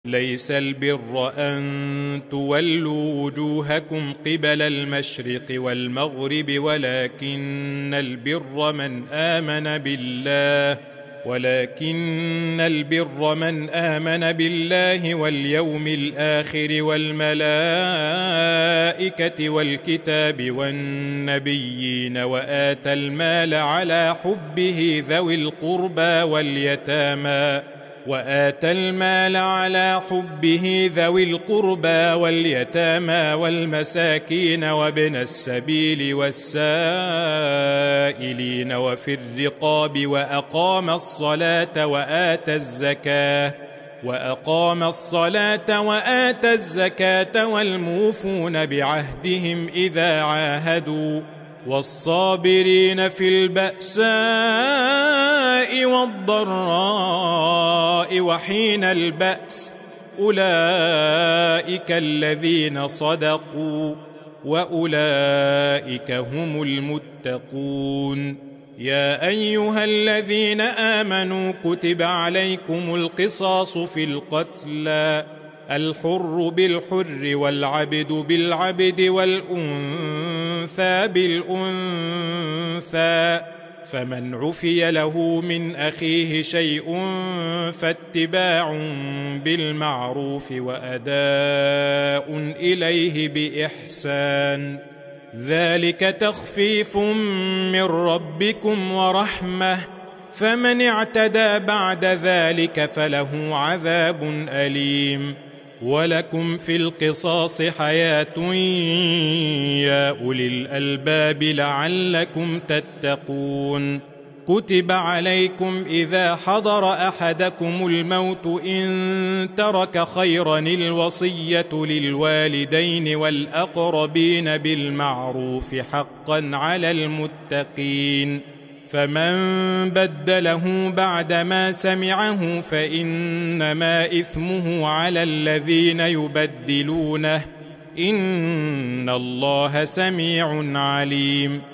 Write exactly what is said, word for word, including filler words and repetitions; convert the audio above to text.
ليس البر أن تولوا وجوهكم قبل المشرق والمغرب ولكن البر من آمن بالله ولكن البر من آمن بالله واليوم الآخر والملائكة والكتاب والنبيين وآتى المال على حبه ذوي القربى واليتامى وآتى المال على حبه ذوي القربى واليتامى والمساكين وابن السبيل والسائلين وفي الرقاب وأقام الصلاة وآتى الزكاة وأقام الصلاة وآتى الزكاة والموفون بعهدهم إذا عاهدوا والصابرين في البأساء والضراء وحين البأس أولئك الذين صدقوا وأولئك هم المتقون. يا أيها الذين آمنوا كتب عليكم القصاص في القتلى الحر بالحر والعبد بالعبد والأنثى بالأنثى فمن عفي له من أخيه شيء فاتباع بالمعروف وأداء إليه بإحسان ذلك تخفيف من ربكم ورحمة فمن اعتدى بعد ذلك فله عذاب أليم. ولكم في القصاص حياة يا أولي الألباب لعلكم تتقون. كتب عليكم إذا حضر أحدكم الموت إن ترك خيرا الوصية للوالدين والأقربين بالمعروف حقا على المتقين فمن بدله بعدما سمعه فإنما إثمه على الذين يبدلونه إن الله سميع عليم.